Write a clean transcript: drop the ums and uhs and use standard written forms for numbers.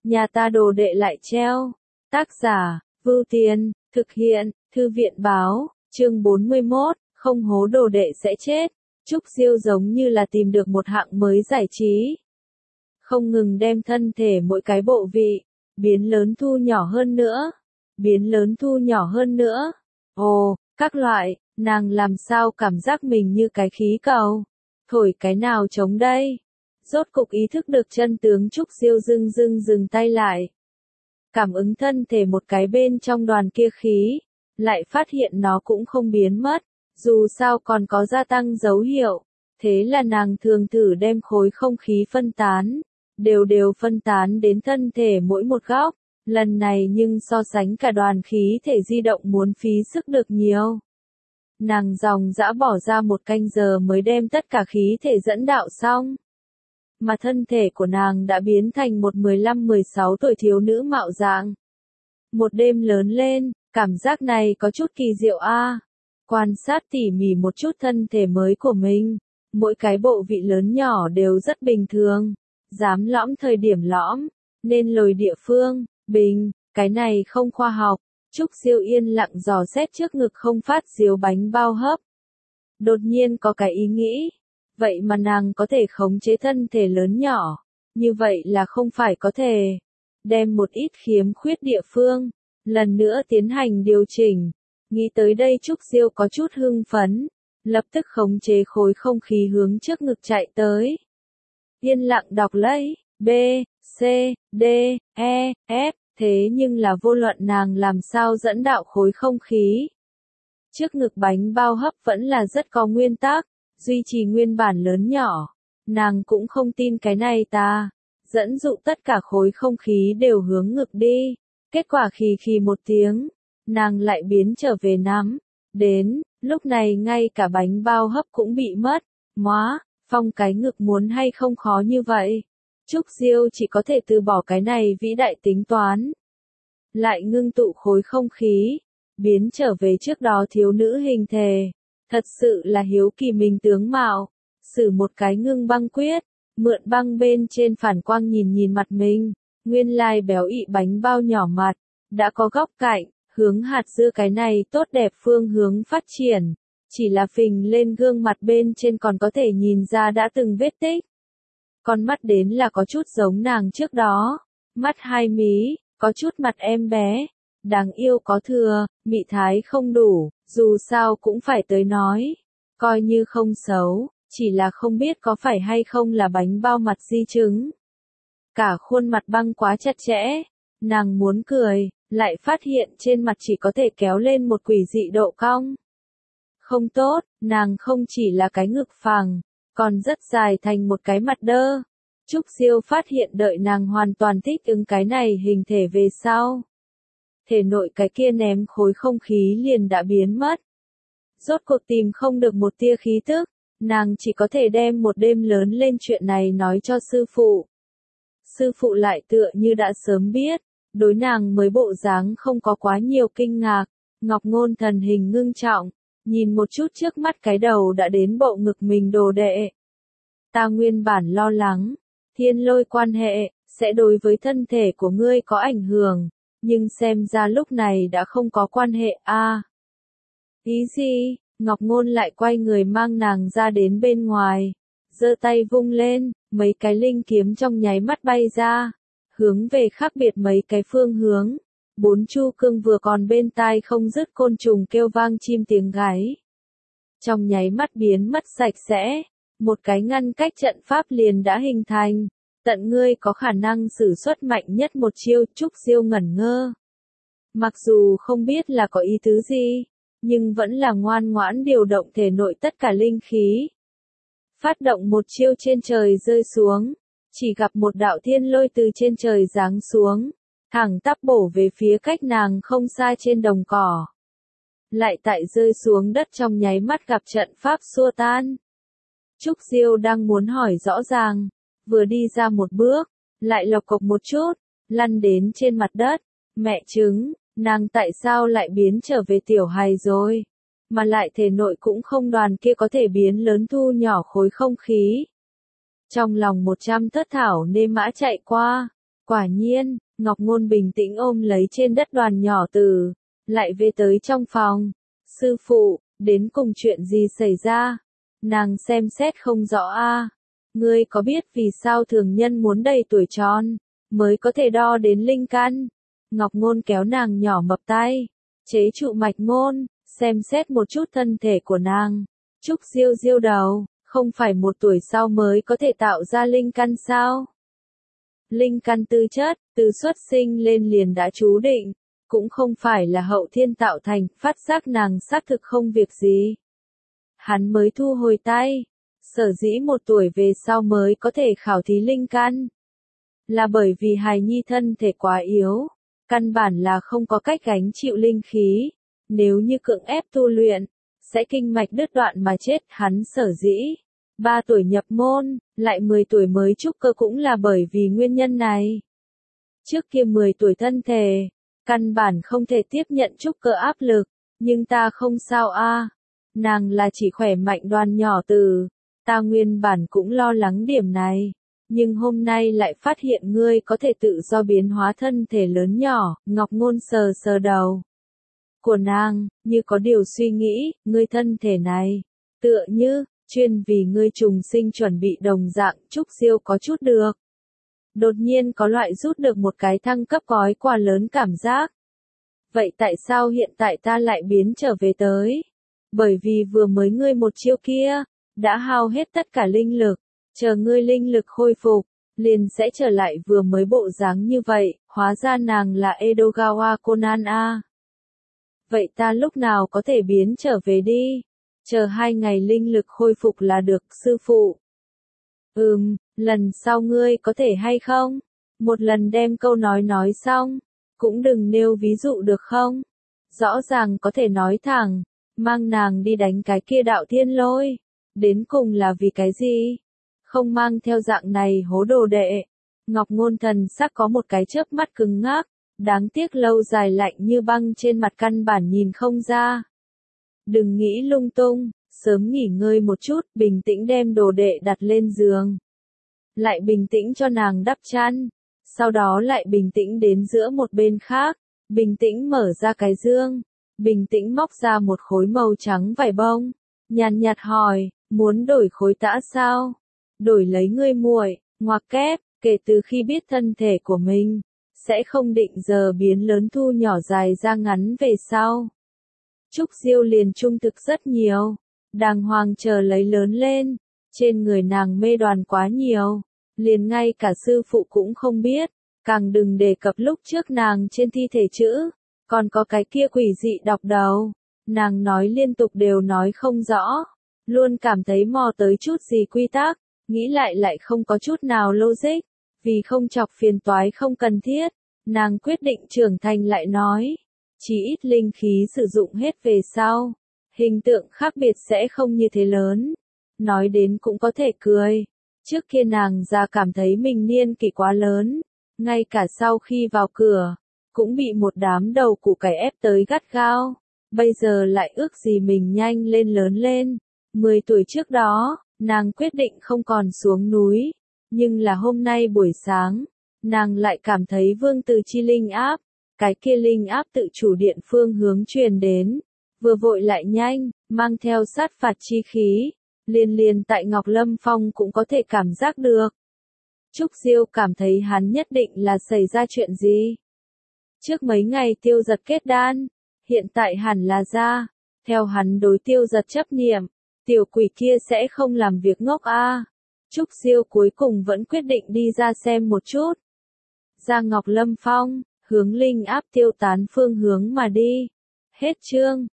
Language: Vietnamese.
nhà ta đồ đệ lại treo. Tác giả, Vưu Tiên, thực hiện, Thư viện báo, chương 41, không hố đồ đệ sẽ chết. Trúc Diêu giống như là tìm được một hạng mới giải trí. Không ngừng đem thân thể mỗi cái bộ vị, biến lớn thu nhỏ hơn nữa, biến lớn thu nhỏ hơn nữa. Ồ, các loại, nàng làm sao cảm giác mình như cái khí cầu, thổi cái nào chống đây. Rốt cục ý thức được chân tướng, Trúc Diêu dừng tay lại. Cảm ứng thân thể một cái bên trong đoàn kia khí, lại phát hiện nó cũng không biến mất, dù sao còn có gia tăng dấu hiệu. Thế là nàng thường thử đem khối không khí phân tán, đều phân tán đến thân thể mỗi một góc. Lần này nhưng so sánh cả đoàn khí thể di động muốn phí sức được nhiều. Nàng dòng dã bỏ ra 1 canh giờ mới đem tất cả khí thể dẫn đạo xong. Mà thân thể của nàng đã biến thành một 15-16 tuổi thiếu nữ mạo dạng. Một đêm lớn lên, cảm giác này có chút kỳ diệu a. Quan sát tỉ mỉ một chút thân thể mới của mình, mỗi cái bộ vị lớn nhỏ đều rất bình thường. Dám lõm thời điểm lõm, nên lồi địa phương, bình, cái này không khoa học. Trúc Diêu yên lặng dò xét trước ngực không phát diếu bánh bao hấp. Đột nhiên có cái ý nghĩ, vậy mà nàng có thể khống chế thân thể lớn nhỏ, như vậy là không phải có thể đem một ít khiếm khuyết địa phương, lần nữa tiến hành điều chỉnh. Nghĩ tới đây Trúc Diêu có chút hưng phấn, lập tức khống chế khối không khí hướng trước ngực chạy tới. Yên lặng đọc lấy, B, C, D, E, F, thế nhưng là vô luận nàng làm sao dẫn đạo khối không khí. Trước ngực bánh bao hấp vẫn là rất có nguyên tắc, duy trì nguyên bản lớn nhỏ. Nàng cũng không tin cái này ta. Dẫn dụ tất cả khối không khí đều hướng ngực đi. Kết quả khì một tiếng, nàng lại biến trở về nắm. Đến, lúc này ngay cả bánh bao hấp cũng bị mất. Móa, phong cái ngực muốn hay không khó như vậy. Trúc Diêu chỉ có thể từ bỏ cái này vĩ đại tính toán. Lại ngưng tụ khối không khí, biến trở về trước đó thiếu nữ hình thể. Thật sự là hiếu kỳ mình tướng mạo, sử một cái ngưng băng quyết, mượn băng bên trên phản quang nhìn mặt mình, nguyên lai béo ị bánh bao nhỏ mặt, đã có góc cạnh, hướng hạt dưa cái này tốt đẹp phương hướng phát triển, chỉ là phình lên gương mặt bên trên còn có thể nhìn ra đã từng vết tích. Con mắt đến là có chút giống nàng trước đó, mắt hai mí, có chút mặt em bé, đáng yêu có thừa, mị thái không đủ, dù sao cũng phải tới nói, coi như không xấu, chỉ là không biết có phải hay không là bánh bao mặt di chứng. Cả khuôn mặt băng quá chặt chẽ, nàng muốn cười, lại phát hiện trên mặt chỉ có thể kéo lên một quỷ dị độ cong. Không tốt, nàng không chỉ là cái ngực phẳng, còn rất dài thành một cái mặt đơ. Trúc Diêu phát hiện đợi nàng hoàn toàn thích ứng cái này hình thể về sau. Thể nội cái kia ném khối không khí liền đã biến mất. Rốt cuộc tìm không được một tia khí tức, nàng chỉ có thể đem một đêm lớn lên chuyện này nói cho sư phụ. Sư phụ lại tựa như đã sớm biết, đối nàng mới bộ dáng không có quá nhiều kinh ngạc, Ngọc Ngôn thần hình ngưng trọng, nhìn một chút trước mắt cái đầu đã đến bộ ngực mình đồ đệ. Ta nguyên bản lo lắng, thiên lôi quan hệ, sẽ đối với thân thể của ngươi có ảnh hưởng, nhưng xem ra lúc này đã không có quan hệ a. Ý gì? Ngọc Ngôn lại quay người mang nàng ra đến bên ngoài, giơ tay vung lên, mấy cái linh kiếm trong nháy mắt bay ra, hướng về khác biệt mấy cái phương hướng. 4 chu cương vừa còn bên tai không dứt côn trùng kêu vang chim tiếng gáy. Trong nháy mắt biến mất sạch sẽ, một cái ngăn cách trận pháp liền đã hình thành. Tận ngươi có khả năng sử xuất mạnh nhất một chiêu. Trúc Diêu ngẩn ngơ. Mặc dù không biết là có ý tứ gì, nhưng vẫn là ngoan ngoãn điều động thể nội tất cả linh khí. Phát động một chiêu trên trời rơi xuống, chỉ gặp một đạo thiên lôi từ trên trời giáng xuống, thẳng tắp bổ về phía cách nàng không xa trên đồng cỏ. Lại tại rơi xuống đất trong nháy mắt gặp trận pháp xua tan. Trúc Diêu đang muốn hỏi rõ ràng, vừa đi ra một bước, lại lộc cộc một chút, lăn đến trên mặt đất. Mẹ chứng, nàng tại sao lại biến trở về tiểu hài rồi? Mà lại thể nội cũng không đoàn kia có thể biến lớn thu nhỏ khối không khí. Trong lòng 100 thất thảo nê mã chạy qua, Quả nhiên, Ngọc Ngôn bình tĩnh ôm lấy trên đất đoàn nhỏ tử, lại về tới trong phòng. Sư phụ, đến cùng chuyện gì xảy ra? Nàng xem xét không rõ a. Ngươi có biết vì sao thường nhân muốn đầy tuổi tròn, mới có thể đo đến linh căn? Ngọc Ngôn kéo nàng nhỏ mập tay, chế trụ mạch môn, xem xét một chút thân thể của nàng. Trúc Diêu diêu đầu, không phải 1 tuổi sau mới có thể tạo ra linh căn sao? Linh căn tư chất, từ xuất sinh lên liền đã chú định, cũng không phải là hậu thiên tạo thành, phát giác nàng xác thực không việc gì. Hắn mới thu hồi tay, sở dĩ 1 tuổi về sau mới có thể khảo thí linh căn. Là bởi vì hài nhi thân thể quá yếu, căn bản là không có cách gánh chịu linh khí, nếu như cưỡng ép tu luyện, sẽ kinh mạch đứt đoạn mà chết. Hắn sở dĩ 3 tuổi nhập môn, lại 10 tuổi mới trúc cơ cũng là bởi vì nguyên nhân này. Trước kia 10 tuổi thân thể, căn bản không thể tiếp nhận trúc cơ áp lực, nhưng ta không sao a. Nàng là chỉ khỏe mạnh Đoàn nhỏ tử, ta nguyên bản cũng lo lắng điểm này, nhưng hôm nay lại phát hiện ngươi có thể tự do biến hóa thân thể lớn nhỏ. Ngọc Ngôn sờ sờ đầu của nàng, như có điều suy nghĩ, ngươi thân thể này, tựa như chuyên vì ngươi trùng sinh chuẩn bị đồng dạng. Trúc Diêu có chút được. Đột nhiên có loại rút được một cái thăng cấp gói quà lớn cảm giác. Vậy tại sao hiện tại ta lại biến trở về tới? Bởi vì vừa mới ngươi một chiêu kia, đã hao hết tất cả linh lực, chờ ngươi linh lực khôi phục, liền sẽ trở lại vừa mới bộ dáng như vậy. Hóa ra nàng là Edogawa Conan a. Vậy ta lúc nào có thể biến trở về đi? Chờ 2 ngày linh lực khôi phục là được, sư phụ. Lần sau ngươi có thể hay không? Một lần đem câu nói xong, cũng đừng nêu ví dụ được không? Rõ ràng có thể nói thẳng, mang nàng đi đánh cái kia đạo thiên lôi. Đến cùng là vì cái gì? Không mang theo dạng này hố đồ đệ. Ngọc Ngôn thần sắc có một cái chớp mắt cứng ngắc, đáng tiếc lâu dài lạnh như băng trên mặt căn bản nhìn không ra. Đừng nghĩ lung tung, sớm nghỉ ngơi một chút, bình tĩnh đem đồ đệ đặt lên giường. Lại bình tĩnh cho nàng đắp chăn, sau đó lại bình tĩnh đến giữa một bên khác, bình tĩnh mở ra cái dương, bình tĩnh móc ra một khối màu trắng vải bông, nhàn nhạt hỏi, muốn đổi khối tã sao? Đổi lấy ngươi muội. Ngoặc kép, kể từ khi biết thân thể của mình sẽ không định giờ biến lớn thu nhỏ dài ra ngắn về sau, Trúc Diêu liền trung thực rất nhiều, đàng hoàng chờ lấy lớn lên. Trên người nàng mê đoàn quá nhiều, liền ngay cả sư phụ cũng không biết, càng đừng đề cập lúc trước nàng trên thi thể chữ, còn có cái kia quỷ dị đọc đầu, nàng nói liên tục đều nói không rõ, luôn cảm thấy mò tới chút gì quy tắc, nghĩ lại không có chút nào logic, vì không chọc phiền toái không cần thiết, nàng quyết định trưởng thành lại nói, chỉ ít linh khí sử dụng hết về sau, hình tượng khác biệt sẽ không như thế lớn. Nói đến cũng có thể cười, trước kia nàng ra cảm thấy mình niên kỷ quá lớn, ngay cả sau khi vào cửa, cũng bị một đám đầu củ cải ép tới gắt gao, bây giờ lại ước gì mình nhanh lên lớn lên. 10 tuổi trước đó, nàng quyết định không còn xuống núi, nhưng là hôm nay buổi sáng, nàng lại cảm thấy vương từ chi linh áp, cái kia linh áp tự chủ điện phương hướng truyền đến, vừa vội lại nhanh, mang theo sát phạt chi khí, liền tại Ngọc Lâm Phong cũng có thể cảm giác được. Trúc Diêu cảm thấy hắn nhất định là xảy ra chuyện gì. Trước mấy ngày Tiêu Giật kết đan, hiện tại hẳn là ra, theo hắn đối Tiêu Giật chấp niệm, tiểu quỷ kia sẽ không làm việc ngốc a. Trúc Diêu cuối cùng vẫn quyết định đi ra xem một chút. Ra Ngọc Lâm Phong, hướng linh áp tiêu tán phương hướng mà đi. Hết chương.